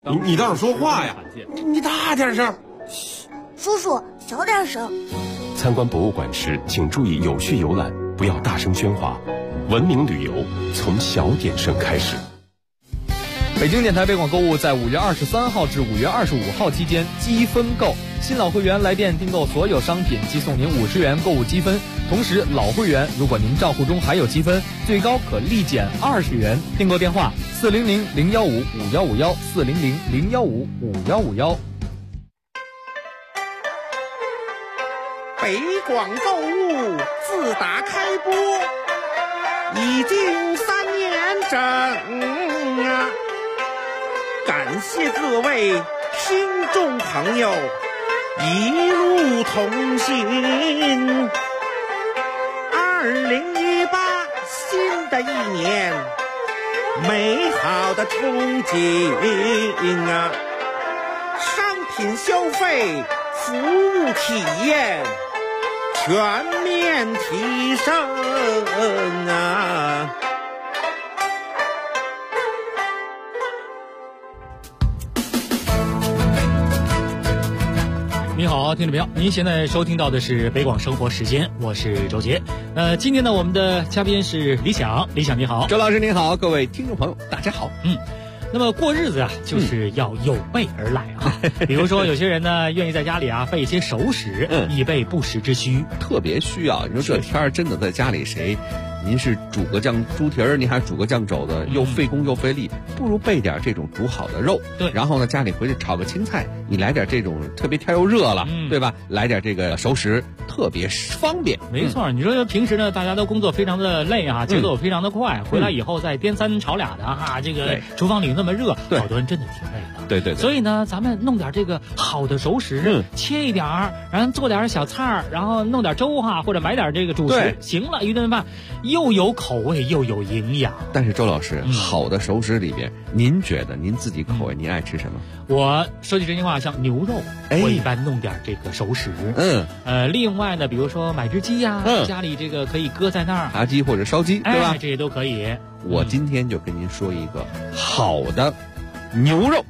你倒是说话呀！你大点声。 嘘，叔叔小点声。 参观博物馆时，请注意有序游览，不要大声喧哗。文明旅游从小点声开始。 北京电台北广购物在5月23号至5月25号期间积分购，新老会员来电订购所有商品即送您50元购物积分，同时老会员如果您账户中还有积分，最高可立减20元。订购电话400-015-5151，400-015-5151。 北广购物自打开播已经3年整啊！感谢各位听众朋友一路同行。2018新的一年，美好的憧憬啊！商品消费，服务体验全面提升啊！ 你好，听众朋友，您现在收听到的是北广生活时间，我是周杰。今天呢，我们的嘉宾是李想，李想你好， 周老师你好，各位听众朋友大家好。 那么过日子啊，就是要有备而来啊。比如说，有些人呢，愿意在家里啊备一些熟食，以备不时之需。 特别需要。你说这天儿真的在家里谁？您是煮个酱猪蹄儿，您还煮个酱肘子，又费工又费力，不如备点这种煮好的肉。 对， 然后呢，家里回去炒个青菜，你来点这种特别天又热了，对吧？来点这个熟食，特别方便。 没错，你说平时呢，大家都工作非常的累啊，节奏非常的快，回来以后再颠三炒俩的哈，这个厨房里那么热，好多人真的挺累的。 对。 所以呢，咱们弄点这个好的熟食，切一点儿，然后做点小菜儿，然后弄点粥哈，或者买点这个主食，行了，一顿饭又有口味又有营养。 但是周老师，好的熟食里边，您觉得您自己口味您爱吃什么？ 我说句真心话，像牛肉，我一般弄点这个熟食。另外呢，比如说买只鸡呀，家里这个可以搁在那儿， 炸鸡或者烧鸡，对吧？ 这些都可以。 我今天就跟您说一个好的牛肉，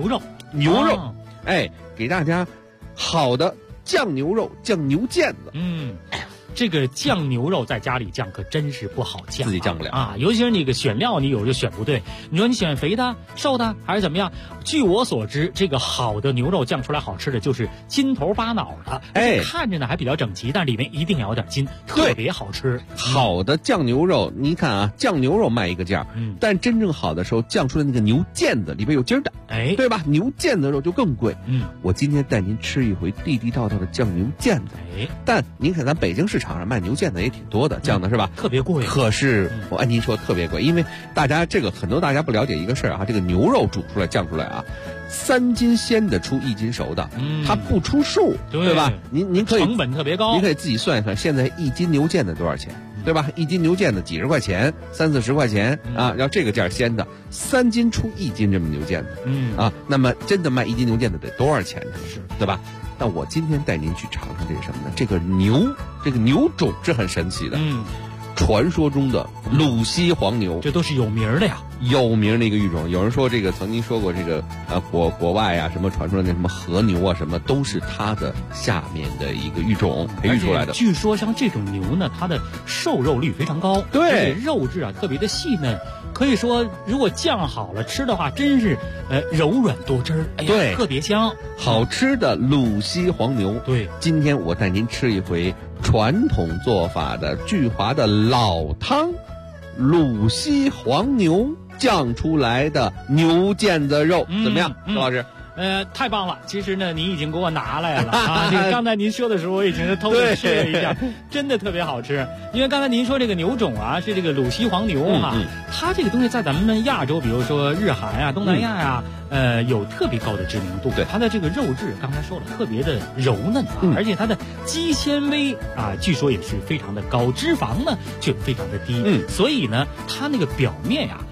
给大家好的酱牛肉，酱牛腱子。 这个酱牛肉在家里酱可真是不好酱， 自己酱不了啊！尤其是那个选料，你有时候选不对。你说你选肥的、瘦的还是怎么样？据我所知，这个好的牛肉酱出来好吃的就是筋头巴脑的，看着呢还比较整齐，但里面一定要有点筋，特别好吃。 好的酱牛肉，你看啊，酱牛肉卖一个价，但真正好的时候酱出来那个牛腱子里边有筋儿的，对吧？牛腱子肉就更贵。我今天带您吃一回地地道道的酱牛腱子。但您看咱北京市场上卖牛腱子也挺多的，酱的是吧？ 特别贵。 可是我按您说特别贵，因为大家很多大家不了解一个事儿啊，这个牛肉煮出来酱出来啊，3斤鲜的出1斤熟的，它不出数，对吧？您可以成本特别高， 您可以自己算一算，现在1斤牛腱子多少钱，对吧？1斤牛腱子几十块钱，30-40块钱啊，要这个价鲜的，3斤出1斤这么牛腱子，那么真的卖1斤牛腱子得多少钱呢？ 是， 对吧？但我今天带您去尝尝这个什么呢？这个牛种是很神奇的，传说中的鲁西黄牛， 这都是有名的呀， 有名的一个育种。有人说这个曾经说过这个国外啊什么传出来那什么和牛啊什么，都是它的下面的一个育种培育出来的。 据说像这种牛呢，它的瘦肉率非常高， 对， 肉质啊特别的细嫩。可以说，如果酱好了吃的话，真是柔软多汁儿， 对， 特别香， 好吃的鲁西黄牛。 对， 今天我带您吃一回传统做法的聚华的老汤，鲁西黄牛酱出来的牛腱子肉，怎么样，周老师？ 太棒了！其实呢，您已经给我拿来了啊！刚才您说的时候，我已经偷着吃了一下，真的特别好吃。因为刚才您说这个牛种啊，是这个鲁西黄牛哈，它这个东西在咱们亚洲，比如说日韩啊、东南亚呀，有特别高的知名度。 对， 它的这个肉质，刚才说了，特别的柔嫩啊，而且它的肌纤维啊，据说也是非常的高，脂肪呢却非常的低。所以呢，它那个表面呀，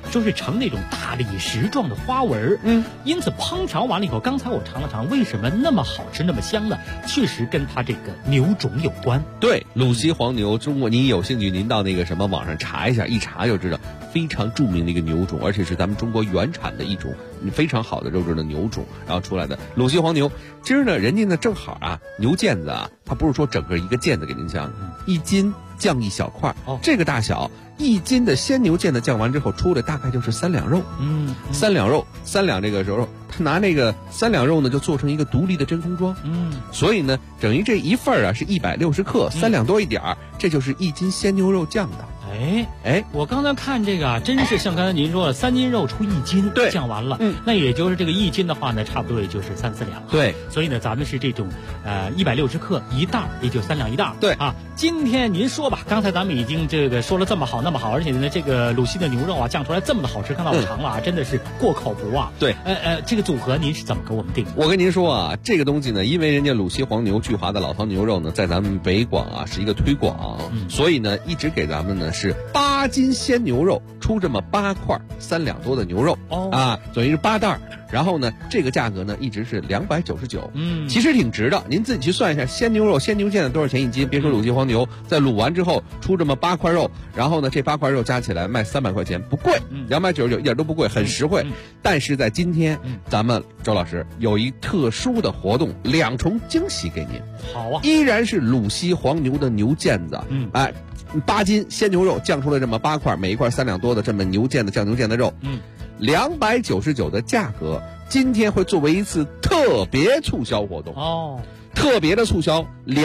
说是呈那种大理石状的花纹。因此烹调完了以后，刚才我尝了尝，为什么那么好吃那么香呢？确实跟它这个牛种有关。 对，鲁西黄牛，中国您有兴趣您到那个什么网上查一下，一查就知道，非常著名的一个牛种，而且是咱们中国原产的一种非常好的肉质的牛种，然后出来的鲁西黄牛。今儿呢，人家呢正好啊，牛腱子啊，它不是说整个一个腱子给您降，1斤降1小块，这个大小，1斤的鲜牛腱子降完之后出来大概就是3两肉，3两肉，3两这个时候他拿那个3两肉呢就做成一个独立的真空装，所以呢等于这一份啊是160克，3两多一点儿，这就是1斤鲜牛肉酱的。 我刚才看这个啊，真是像刚才您说的，3斤肉出1斤， 对， 降完了，那也就是这个1斤的话呢，差不多也就是3、4两， 对， 所以呢，咱们是这种160克一袋，也就3两一袋， 对啊。今天您说吧，刚才咱们已经这个说了这么好那么好，而且呢，这个鲁西的牛肉啊酱出来这么的好吃，刚才我尝了啊，真的是过口不忘。 对， 这个组合您是怎么给我们定的？ 我跟您说啊，这个东西呢，因为人家鲁西黄牛聚华的老汤牛肉呢，在咱们北广啊是一个推广，所以呢，一直给咱们呢是8斤鲜牛肉出这么8块3两多的牛肉，等于是8袋。然后呢，这个价格呢一直是299，其实挺值的。您自己去算一下，鲜牛肉、鲜牛腱子多少钱1斤？别说鲁西黄牛，在卤完之后出这么8块肉，然后呢，这8块肉加起来卖300块钱，不贵，299一点都不贵，很实惠。但是在今天，咱们周老师有一特殊的活动，2重惊喜给您。 好啊， 依然是鲁西黄牛的牛腱子，8斤鲜牛肉降出来这么8块，每一块3两多的这么牛腱子酱牛腱子肉，299的价格，今天会作为一次特别促销活动特别的促销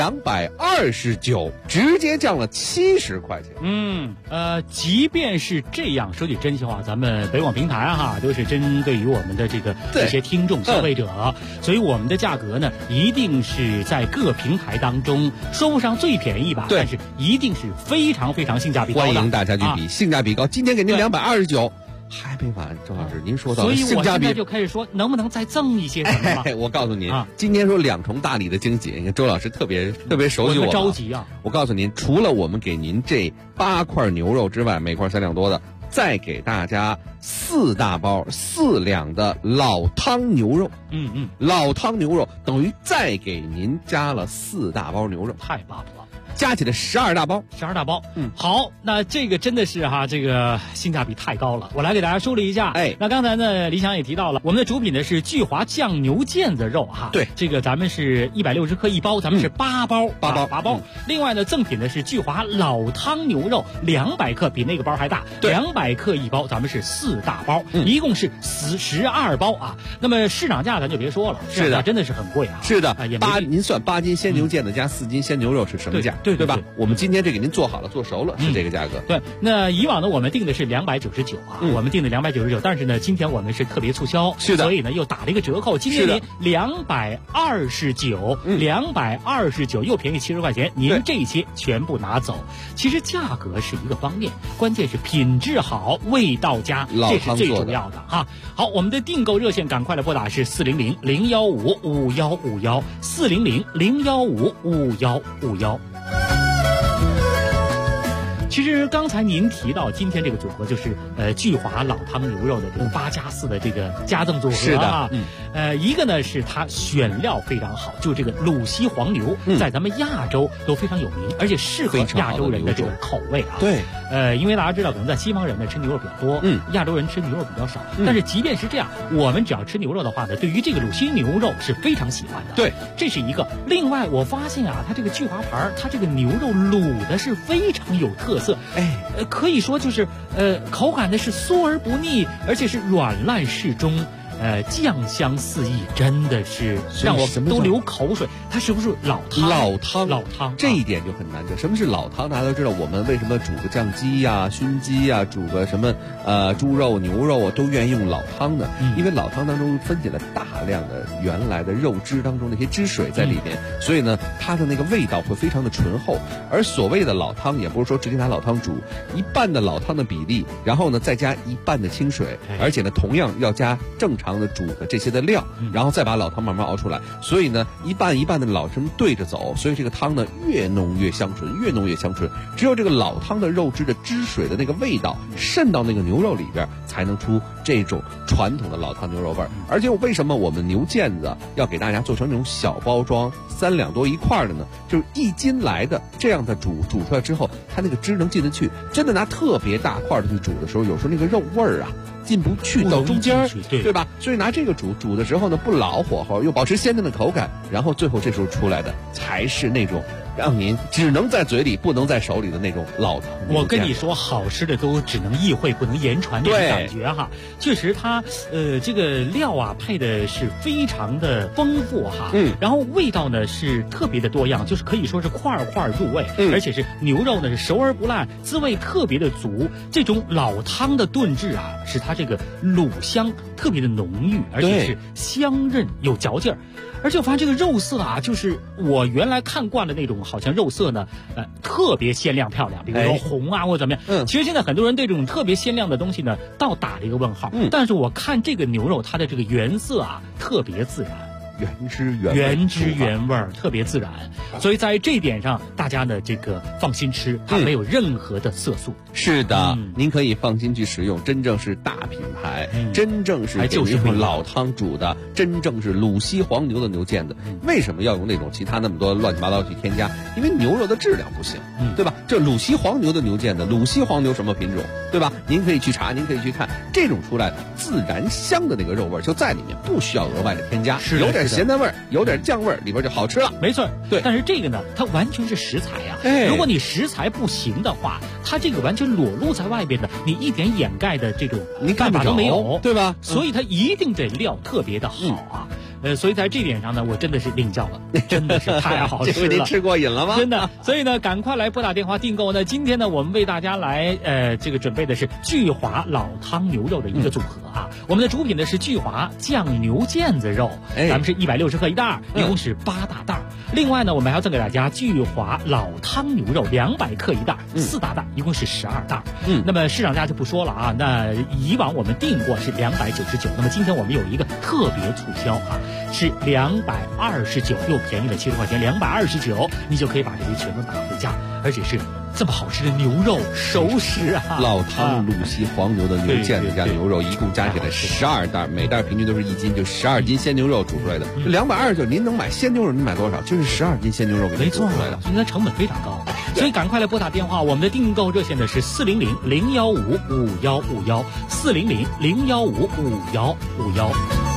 229，直接降了70块钱。 即便是这样，说句真心话，咱们北广平台哈都是针对于我们的这个一些听众消费者，所以我们的价格呢，一定是在各平台当中说不上最便宜吧，但是一定是非常非常性价比高的。 欢迎大家去比，性价比高。今天给您229。还没完，周老师，您说到了性价比， 所以我现在就开始说，能不能再赠一些什么？ 我告诉您，今天说2重大礼的惊喜，你看周老师特别熟悉我， 着急啊！ 我告诉您，除了我们给您这8块牛肉之外，每块3两多的，再给大家4大包4两的老汤牛肉。老汤牛肉等于再给您加了4大包牛肉， 太棒了。 加起来12大包 ，12大包。好，那这个真的是哈，这个性价比太高了。我来给大家梳理一下。那刚才呢，李想也提到了，我们的主品呢是聚华酱牛腱子肉哈。 对， 这个咱们是160克一包，咱们是8包，8包。另外呢，赠品呢是聚华老汤牛肉200克，比那个包还大，200克一包，咱们是4大包，一共是12包啊。那么市场价咱就别说了， 是的， 真的是很贵啊。 是的，您算8斤鲜牛腱子加4斤鲜牛肉是什么价？对吧？我们今天这给您做好了，做熟了，是这个价格。 对，那以往呢，我们定的是299啊，我们定的299，但是呢，今天我们是特别促销， 是的， 所以呢又打了一个折扣，今天您229，229又便宜70块钱，您这些全部拿走。其实价格是一个方面，关键是品质好，味道佳，这是最主要的哈。好，我们的订购热线赶快来拨打是400-015-5151，400-015-5151。其实刚才您提到今天这个组合就是聚华老汤牛肉的这个8+4的这个加赠组合， 是的， 一个呢是它选料非常好，就这个鲁西黄牛，在咱们亚洲都非常有名，而且适合亚洲人的这种口味啊。 对， 因为大家知道，可能在西方人呢吃牛肉比较多，亚洲人吃牛肉比较少，但是即便是这样，我们只要吃牛肉的话呢，对于这个鲁西牛肉是非常喜欢的。 对， 这是一个。另外，我发现啊，它这个聚华牌，它这个牛肉卤的是非常有特色，可以说就是口感呢是酥而不腻，而且是软烂适中。酱香四溢，真的是让我都流口水。它是不是老汤？老汤， 这一点就很难讲。什么是老汤？大家都知道，我们为什么煮个酱鸡呀、熏鸡呀，煮个什么猪肉、牛肉啊，都愿意用老汤呢？因为老汤当中分解了大量的原来的肉汁当中那些汁水在里面，所以呢，它的那个味道会非常的醇厚。而所谓的老汤，也不是说直接拿老汤煮，一半的老汤的比例，然后呢再加一半的清水，而且呢同样要加正常常的煮的这些的料，然后再把老汤慢慢熬出来。所以呢，一半一半的老这么对着走，所以这个汤呢越浓越香醇，越浓越香醇。只有这个老汤的肉汁的汁水的那个味道渗到那个牛肉里边，才能出这种传统的老汤牛肉味儿。而且为什么我们牛腱子要给大家做成那种小包装3两多一块的呢？就是1斤来的这样的煮出来之后，它那个汁能进得去。真的拿特别大块的去煮的时候，有时候那个肉味儿啊进不去到中间，对吧？所以拿这个煮的时候呢，不老火候，又保持鲜嫩的口感，然后最后这时候出来的才是那种让您只能在嘴里不能在手里的那种老汤。 我跟你说，好吃的都只能意会不能言传，那种感觉哈。确实它这个料啊配的是非常的丰富哈，然后味道呢是特别的多样，就是可以说是块块入味，而且是牛肉呢是熟而不烂，滋味特别的足。这种老汤的炖制啊，使它这个卤香特别的浓郁，而且是香韧有嚼劲儿。而且我发现这个肉色啊，就是我原来看惯了那种，好像肉色呢，特别鲜亮漂亮，比如说红啊或者怎么样。其实现在很多人对这种特别鲜亮的东西呢，倒打了一个问号。但是我看这个牛肉，它的这个原色啊，特别自然。原汁原味，特别自然，所以在这一点上，大家呢这个放心吃，它没有任何的色素。 是的，您可以放心去食用，真正是大品牌，真正是就是用老汤煮的，真正是鲁西黄牛的牛腱子。为什么要用那种其他那么多乱七八糟去添加？因为牛肉的质量不行，对吧？这鲁西黄牛的牛腱子，鲁西黄牛什么品种，对吧？您可以去查，您可以去看，这种出来自然香的那个肉味就在里面，不需要额外的添加，有点咸淡味儿，有点酱味儿，里边就好吃了。 没错， 对。 但是这个呢，它完全是食材呀。如果你食材不行的话，它这个完全裸露在外边的，你一点掩盖的这种办法都没有， 对吧？ 所以它一定得料特别的好啊。所以在这点上呢，我真的是领教了，真的是太好吃了。 这回您吃过瘾了吗？ 真的。所以呢，赶快来拨打电话订购呢。今天呢，我们为大家来这个准备的是聚华老汤牛肉的一个组合啊。我们的主品呢是聚华酱牛腱子肉，咱们是160克一袋，一共是8大袋。另外呢，我们还要赠给大家聚华老汤牛肉200克一袋，4大袋，一共是12袋。那么市场价就不说了啊。那以往我们订过是299，那么今天我们有一个特别促销啊。是229，又便宜了70块钱，229，你就可以把这些全都拿回家，而且是这么好吃的牛肉熟食啊！ 老汤鲁西黄牛的牛腱子加牛肉，一共加起来12袋，每袋平均都是1斤，就12斤鲜牛肉煮出来的。229，您能买鲜牛肉，您买多少？就是12斤鲜牛肉给您煮出来的， 所以它成本非常高。所以赶快来拨打电话，我们的订购热线呢是400-015-5151，400-015-5151。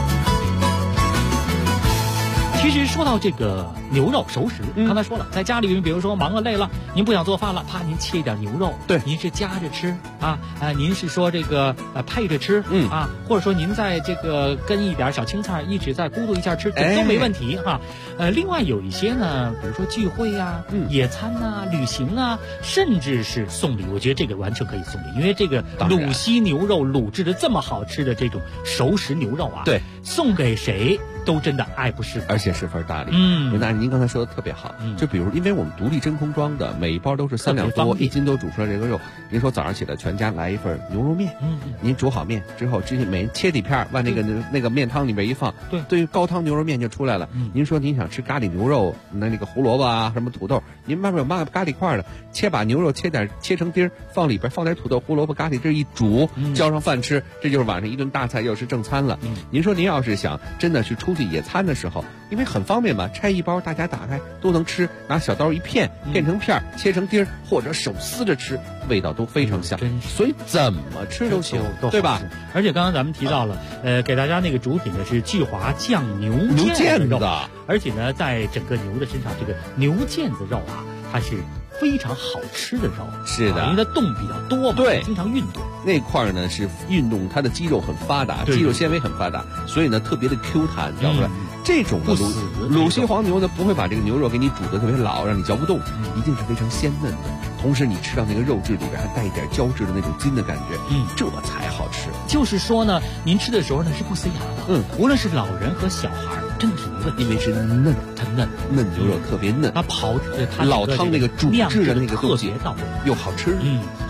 其实说到这个牛肉熟食，刚才说了，在家里面，比如说忙了累了，您不想做饭了，啪，您切一点牛肉， 对， 您是夹着吃啊，您是说这个配着吃，啊，或者说您在这个跟一点小青菜一起再咕嘟一下吃，都没问题哈。另外有一些呢，比如说聚会呀、野餐啊、旅行啊，甚至是送礼，我觉得这个完全可以送礼，因为这个鲁西牛肉卤制的这么好吃的这种熟食牛肉啊， 对， 送给谁都真的爱不释手， 而且十分大礼。那您刚才说的特别好，就比如因为我们独立真空装的，每一包都是3两多，1斤都煮出来这个肉。您说早上起来全家来一份牛肉面，您煮好面之后，之前每人切几片，往那个面汤里面一放，对，高汤牛肉面就出来了。您说您想吃咖喱牛肉，那个胡萝卜啊，什么土豆，您外面有卖咖喱块的，把牛肉切成丁，放里边放点土豆、胡萝卜、咖喱汁一煮，浇上饭吃，这就是晚上一顿大菜，又是正餐了。您说您要是想真的去出去野餐的时候，因为很方便嘛，拆一包大家打开都能吃，拿小刀一片成片，切成丁，或者手撕着吃，味道都非常香，所以怎么吃都行，对吧？ 而且刚刚咱们提到了，给大家那个主品呢是聚华酱牛腱子，而且呢，在整个牛的身上，这个牛腱子肉啊，它是非常好吃的肉， 是的， 因为它动比较多嘛， 对， 经常运动。 那块呢是运动，它的肌肉很发达，肌肉纤维很发达，所以呢特别的 Q 弹，嚼出来。这种的鲁西黄牛呢，不会把这个牛肉给你煮得特别老，让你嚼不动，一定是非常鲜嫩的。同时你吃到那个肉质里边还带一点胶质的那种筋的感觉，这才好吃。 就是说呢，您吃的时候呢是不塞牙的，无论是老人和小孩，真的是没问题， 因为是嫩， 它嫩牛肉特别嫩， 它老汤那个煮制的那个特别到位， 又好吃，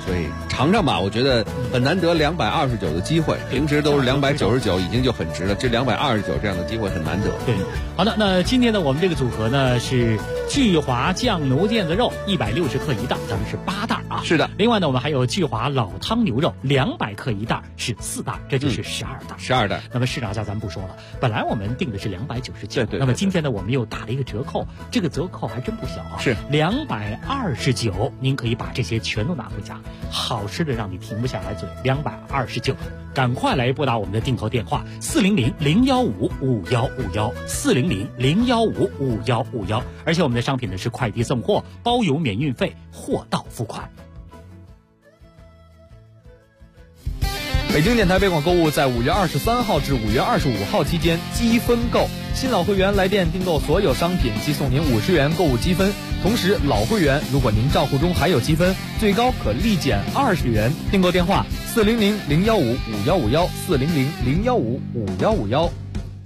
所以尝尝吧，我觉得很难得229的机会，平时都是299，已经就很值了，这229这样的机会很难得。 对，好的，那今天呢，我们这个组合呢是聚华酱牛腱子肉160克一袋，咱们是8袋啊。 是的。 另外呢，我们还有聚华老汤牛肉200克一袋，是4袋，这就是12袋。 12袋。 那么市场价咱不说了，本来我们定的是299， 对。 那么今天呢，我们又打了一个折扣，这个折扣还真不小啊， 是 229，您可以把这些全都拿回家，好吃的让你停不下来嘴，229。赶快来拨打我们的订购电话400-015-5151，400-015-5151，而且我们的商品呢是快递送货，包邮免运费，货到付款。 北京电台北广购物在5月23号至5月25号期间积分购，新老会员来电订购所有商品即送您50元购物积分，同时老会员如果您账户中还有积分，最高可立减20元。订购电话400-015-5151，400-015-5151。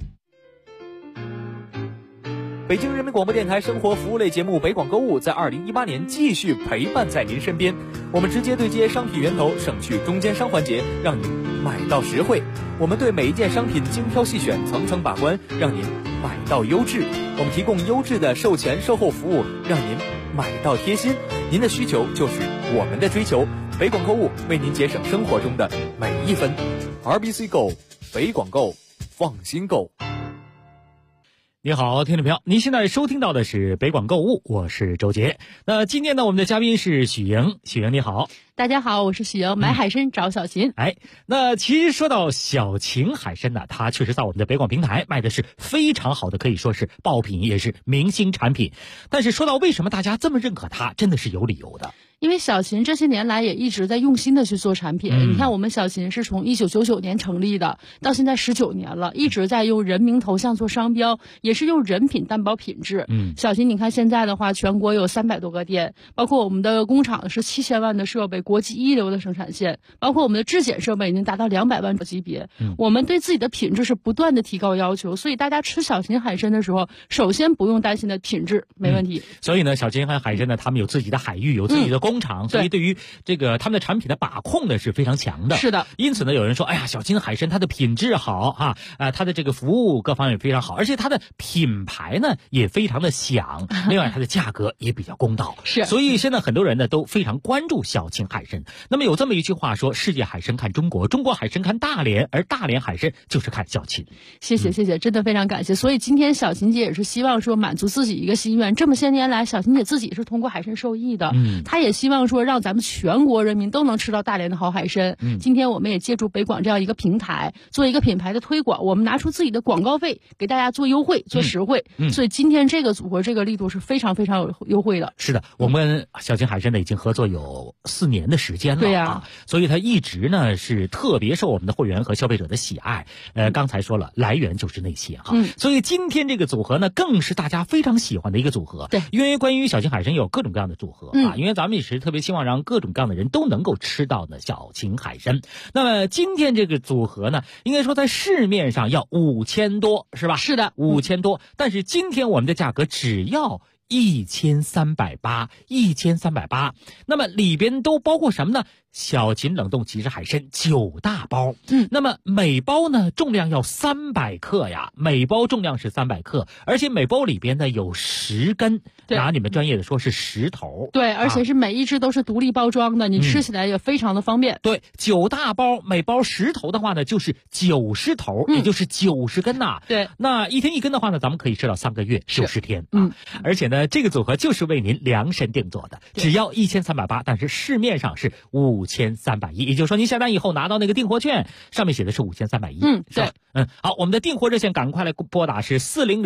北京人民广播电台生活服务类节目北广购物在2018年继续陪伴在您身边，我们直接对接商品源头，省去中间商环节，让您买到实惠。我们对每一件商品精挑细选，层层把关，让您买到优质。我们提供优质的售前售后服务，让您买到贴心。您的需求就是我们的追求，北广购物为您节省生活中的每一分。RBC 购，北广购，放心购。 你好，听众朋友，您现在收听到的是北广购物，我是周杰。那今天呢，我们的嘉宾是许莹，许莹你好。 大家好，我是许莹，买海参找小秦。 那其实说到小秦海参呢，它确实在我们的北广平台卖的是非常好的，可以说是爆品，也是明星产品。但是说到为什么大家这么认可它，真的是有理由的。 因为小秦这些年来也一直在用心的去做产品。你看我们小秦是从1999年成立的，到现在19年了，一直在用人名头像做商标，也是用人品担保品质。小秦你看现在的话，全国有300多个店，包括我们的工厂是7000万的设备，国际一流的生产线，包括我们的质检设备已经达到200万级别。我们对自己的品质是不断的提高要求，所以大家吃小秦海参的时候，首先不用担心的品质没问题。 所以呢，小秦海参呢，他们有自己的海域，有自己的工厂，所以对于这个他们的产品的把控呢是非常强的。 是的。 因此呢，有人说，哎呀，小秦海参它的品质好它的这个服务各方面非常好，而且它的品牌呢也非常的响，另外它的价格也比较公道。 是。 所以现在很多人呢都非常关注小秦海参。那么有这么一句话说，世界海参看中国，中国海参看大连，而大连海参就是看小秦。 谢谢，真的非常感谢。所以今天小秦姐也是希望说满足自己一个心愿，这么些年来小秦姐自己是通过海参受益的，她也希望说让咱们全国人民都能吃到大连的好海参。今天我们也借助北广这样一个平台，做一个品牌的推广，我们拿出自己的广告费给大家做优惠，做实惠。所以今天这个组合这个力度是非常非常有优惠的。 是的，我们小秦海参呢已经合作有4年的时间了。 对呀， 所以它一直呢是特别受我们的会员和消费者的喜爱。刚才说了，来源就是那些所以今天这个组合呢，更是大家非常喜欢的一个组合。 对， 因为关于小秦海参有各种各样的组合因为咱们也是特别希望让各种各样的人都能够吃到的小秦海参。那么今天这个组合呢，应该说在市面上要5000多，是吧？ 是的 ，5000多。但是今天我们的价格只要1380，1380。那么里边都包括什么呢？小秦冷冻即食海参9大包，那么每包呢重量要300克呀，每包重量是300克，而且每包里边呢有10根，拿你们专业的说是10头， 对，而且是每一只都是独立包装的，你吃起来也非常的方便。 对，9大包，每包10头的话呢，就是90头，也就是90根呐。 对， 那一天1根的话呢，咱们可以吃到3个月，60天而且呢，这个组合就是为您量身定做的，只要1380，但是市面上是5310，也就是说您下单以后拿到那个订货券，上面写的是5310。 对。 好，我们的订货热线赶快来拨打是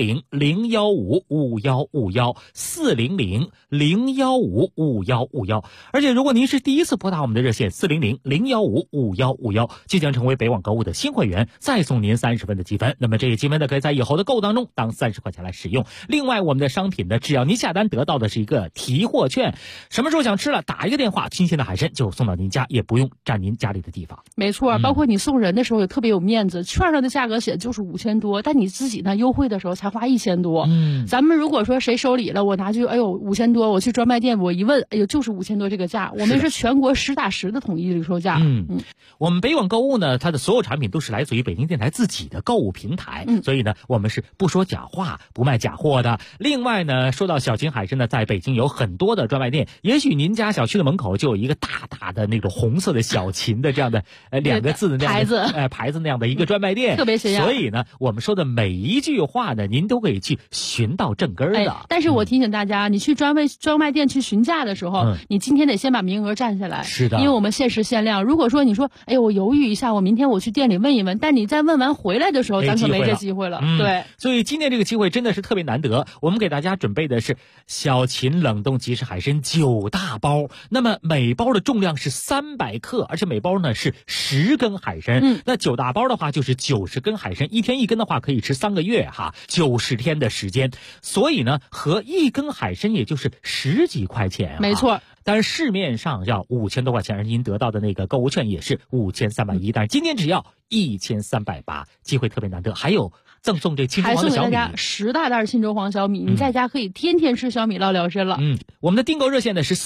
400-015-5151，400-015-5151。而且如果您是第一次拨打我们的热线400-015-5151，即将成为北网购物的新会员，再送您30分的积分。那么这些积分呢，可以在以后的购物当中当30块钱来使用。另外，我们的商品呢，只要您下单得到的是一个提货券，什么时候想吃了，打一个电话，新鲜的海参就送到您您家，也不用占您家里的地方。 没错，包括你送人的时候也特别有面子，券上的价格写就是5000多，但你自己呢优惠的时候才花1000多。咱们如果说谁收礼了，我拿去哎呦5000多，我去专卖店我一问，哎呦就是5000多这个价，我们是全国实打实的统一零售价。 我们北广购物呢，它的所有产品都是来自于北京电台自己的购物平台，所以呢，我们是不说假话、不卖假货的。另外呢，说到小秦海参呢，在北京有很多的专卖店，也许您家小区的门口就有一个大大的那种红色的小秦的这样的2个字的那样的牌子那样的一个专卖店， 特别显眼。 所以呢，我们说的每一句话呢，您都可以去寻到正根的。 但是我提醒大家，你去专卖店去询价的时候，你今天得先把名额占下来。 是的， 因为我们限时限量。如果说你说，哎呦，我犹豫一下，我明天我去店里问一问，但你在问完回来的时候，咱可没这机会了。对， 所以今天这个机会真的是特别难得。我们给大家准备的是小秦冷冻即食海参9大包，那么每包的重量是300克，而且每包呢是10根海参。那9大包的话就是90根海参，一天1根的话可以吃3个月哈，90天的时间。所以呢，和1根海参也就是10几块钱。 没错。 但是市面上要5000多块钱，而您得到的那个购物券也是5310，但是今天只要1380，机会特别难得。还有赠送这青州黄的小米， 还送给大家10大袋青州黄小米，你在家可以天天吃小米捞聊参了。 我们的订购热线呢是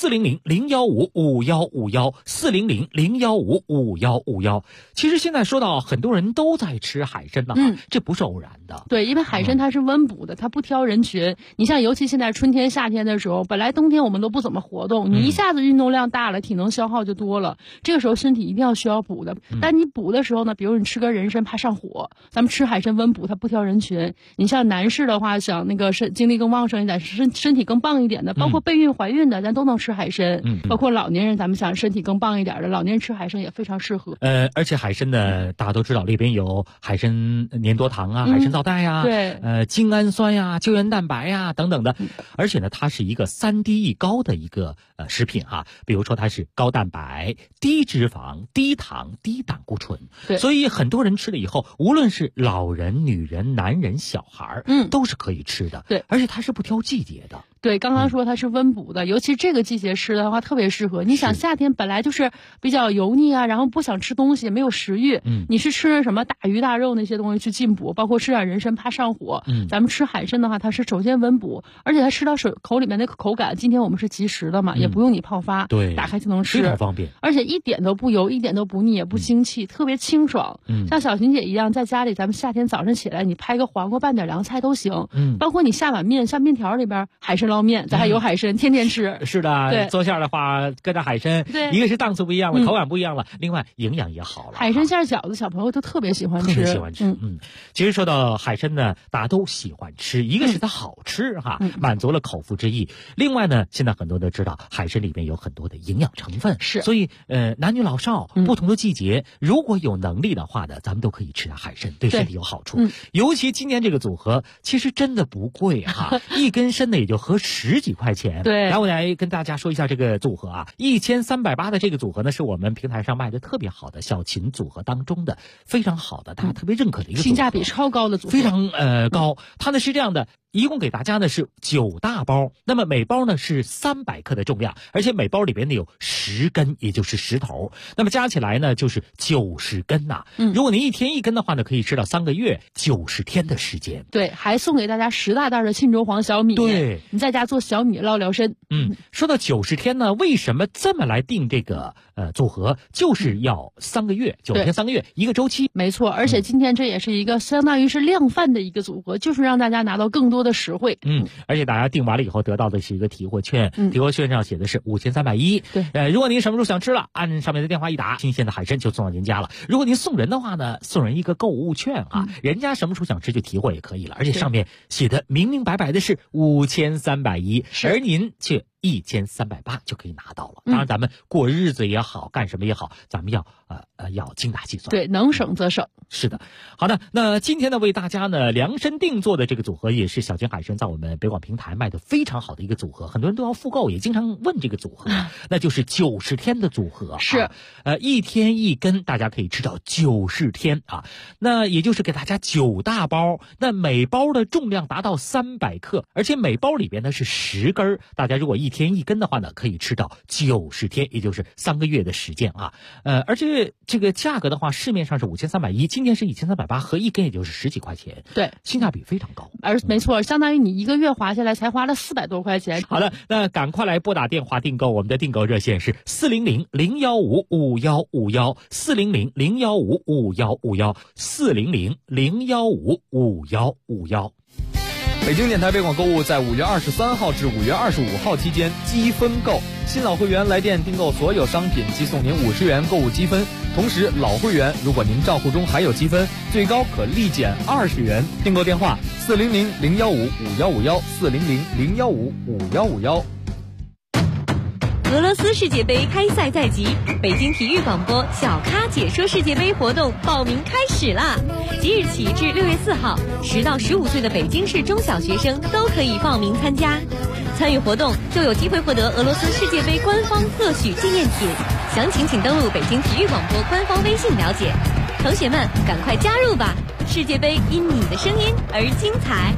400-015-5151，400-015-5151。其实现在说到很多人都在吃海参呢，这不是偶然的。 对，因为海参它是温补的，它不挑人群。你像尤其现在春天、夏天的时候，本来冬天我们都不怎么活动，你一下子运动量大了，体能消耗就多了，这个时候身体一定要需要补的。但你补的时候呢，比如你吃根人参怕上火，咱们吃海参温补，它不挑人群。你像男士的话，想那个精力更旺盛一点，身体更棒一点的，包括备孕怀孕的，咱都能吃海参。包括老年人，咱们想身体更棒一点的，老年人吃海参也非常适合。 而且海参呢，大家都知道里边有海参粘多糖啊、海参皂苷呀、精氨酸呀、胶原蛋白呀等等的。而且呢，它是一个3低一高的一个食品哈，比如说它是高蛋白、低脂肪、低糖、低胆固醇。所以很多人吃了以后，无论是老人、女人、男人、小孩，都是可以吃的。 对， 而且它是不挑季节的。 对，刚刚说它是温补的，尤其这个季节吃的话特别适合。你想夏天本来就是比较油腻啊，然后不想吃东西，没有食欲，你是吃什么大鱼大肉那些东西去进补，包括吃点人参怕上火。咱们吃海参的话，它是首先温补，而且它吃到口里面那个口感，今天我们是即食的嘛，也不用你泡发， 对， 打开就能吃， 非常方便， 而且一点都不油，一点都不腻，也不腥气，特别清爽。像小琴姐一样，在家里咱们夏天早上起来，你拍个黄瓜拌点凉菜都行。包括你下碗面，像面条里边海参捞面，咱还有海参，天天吃。 是的，做馅的话搁点海参，一个是档次不一样了，口感不一样了，另外营养也好了。 海参馅饺子，小朋友都特别喜欢吃， 特别喜欢吃。其实说到海参呢，大家都喜欢吃，一个是它好吃哈，满足了口腹之意。另外呢，现在很多人都知道海参里面有很多的营养成分，所以男女老少不同的季节，如果有能力的话呢，咱们都可以吃点海参，对身体有好处。尤其今年这个组合其实真的不贵哈，一根参呢也就合10几块钱。 对， 来我来跟大家说一下这个组合啊，1380的这个组合呢，是我们平台上卖的特别好的小秦组合当中的非常好的，大家特别认可的一个组合， 性价比超高的组合， 非常高。它呢是这样的。一共给大家呢是9大包，那么每包呢是300克的重量，而且每包里边呢有10根，也就是10头，那么加起来呢就是90根呐。如果您一天1根的话呢，可以吃到3个月，90天的时间。 对，还送给大家10大袋的沁州黄小米。 对， 你在家做小米捞聊参。 说到90天呢，为什么这么来定这个组合？就是要3个月，9天3个月一个周期。 没错，而且今天这也是一个相当于是量贩的一个组合，就是让大家拿到更多的实惠。 而且大家订完了以后得到的是一个提货券，提货券上写的是5310。 对， 如果您什么时候想吃了，按上面的电话一打，新鲜的海参就送到您家了。如果您送人的话呢，送人一个购物券啊，人家什么时候想吃就提货也可以了，而且上面写的明明白白的是5310，而您却1380就可以拿到了。当然咱们过日子也好，干什么也好，咱们要精打细算。 对，能省则省。 是的。好的，那今天呢为大家呢量身定做的这个组合，也是小秦海参在我们北广平台卖的非常好的一个组合，很多人都要复购，也经常问这个组合，那就是90天的组合。 是一天1根，大家可以吃到90天啊。那也就是给大家9大包，那每包的重量达到300克，而且每包里边呢是10根，大家如果一天天一根的话呢，可以吃到90天，也就是3个月的时间啊。而这个价格的话，市面上是5310，今年是1380，合一根也就是10几块钱， 对， 性价比非常高。 没错，相当于你1个月花下来才花了400多块钱。 好的，那赶快来拨打电话订购，我们的订购热线是400-015-5151，400-015-5151，400-015-5151。 北京电台北广购物在5月23号至5月25号期间积分购，新老会员来电订购所有商品即送您50元购物积分，同时老会员如果您账户中还有积分，最高可立减20元。订购电话400-015-5151，400-015-5151。 俄罗斯世界杯开赛在即，北京体育广播小咖解说世界杯活动报名开始啦！即日起至6月4号，10到15岁的北京市中小学生都可以报名参加。参与活动就有机会获得俄罗斯世界杯官方特许纪念品，详情请登录北京体育广播官方微信了解。同学们，赶快加入吧！世界杯因你的声音而精彩。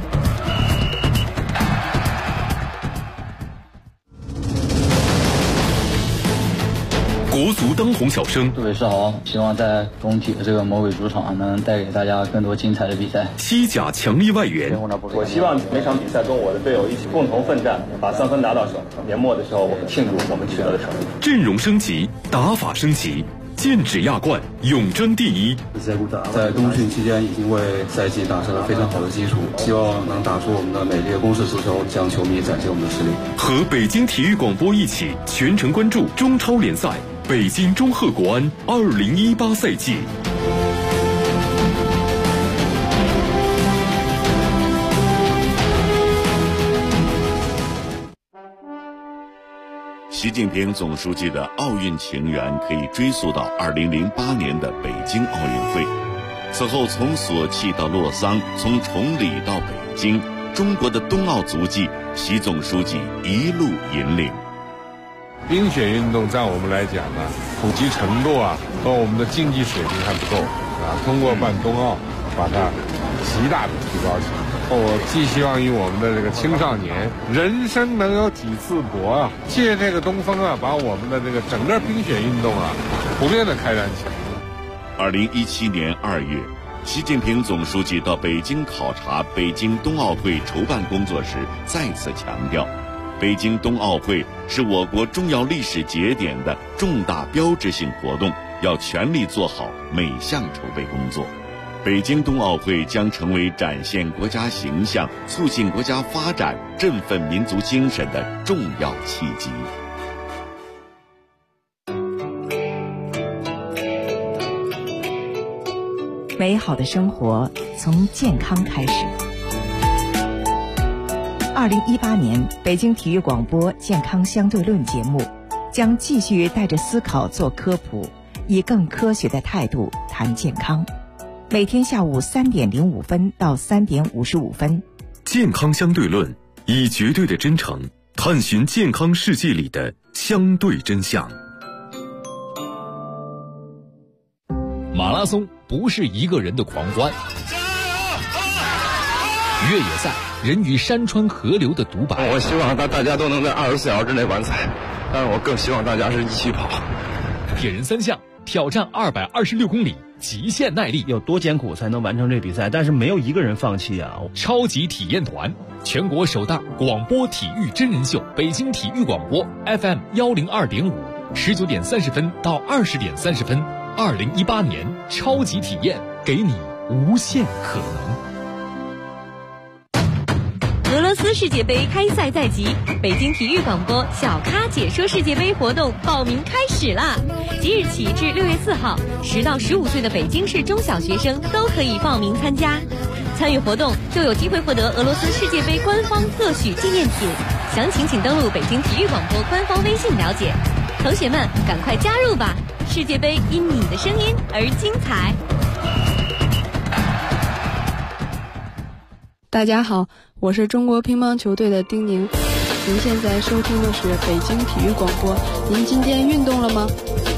国足当红小生， 各位是好，希望在中体的这个魔鬼主场能带给大家更多精彩的比赛。 西甲强力外援， 我希望每场比赛跟我的队友一起共同奋战，把3分拿到手。年末的时候，我们庆祝我们取得的成绩。 阵容升级，打法升级，剑指亚冠，永争第一。 在冬训期间已经为赛季打下了非常好的基础，希望能打出我们的美丽的攻势足球，向球迷展现我们的实力。 和北京体育广播一起全程关注中超联赛。北京中赫国安2018赛季。 习近平总书记的奥运情缘可以追溯到2008年的北京奥运会。此后，从索契到洛桑，从崇礼到北京，中国的冬奥足迹，习总书记一路引领。 冰雪运动在我们来讲呢，普及程度和我们的竞技水平还不够通过办冬奥，把它极大的提高起来。我寄希望于我们的这个青少年，人生能有几次搏借这个东风把我们的这个整个冰雪运动普遍的开展起来。 2017年2月，习近平总书记到北京考察北京冬奥会筹办工作时，再次强调，北京冬奥会是我国重要历史节点的重大标志性活动，要全力做好每项筹备工作。北京冬奥会将成为展现国家形象、促进国家发展、振奋民族精神的重要契机。 美好的生活从健康开始。2018年北京体育广播健康相对论节目将继续带着思考做科普，以更科学的态度谈健康。每天下午3点05分到3点55分。 健康相对论，以绝对的真诚探寻健康世界里的相对真相。 马拉松不是一个人的狂欢，越野赛人与山川河流的独白。 我希望大家都能在24小时之内完赛，但是我更希望大家是一起跑。 铁人3项挑战226公里，极限耐力， 有多艰苦才能完成这比赛？但是没有一个人放弃啊！ 超级体验团，全国首档广播体育真人秀，北京体育广播 FM 102.5，19点30分到20点30分，2018年超级体验，给你无限可能。 俄罗斯世界杯开赛在即，北京体育广播小咖解说世界杯活动报名开始啦！即日起至6月4号，10到15岁的北京市中小学生都可以报名参加。参与活动就有机会获得俄罗斯世界杯官方特许纪念品，详情请登录北京体育广播官方微信了解。同学们，赶快加入吧！世界杯因你的声音而精彩。 大家好，我是中国乒乓球队的丁宁。您现在收听的是北京体育广播。您今天运动了吗？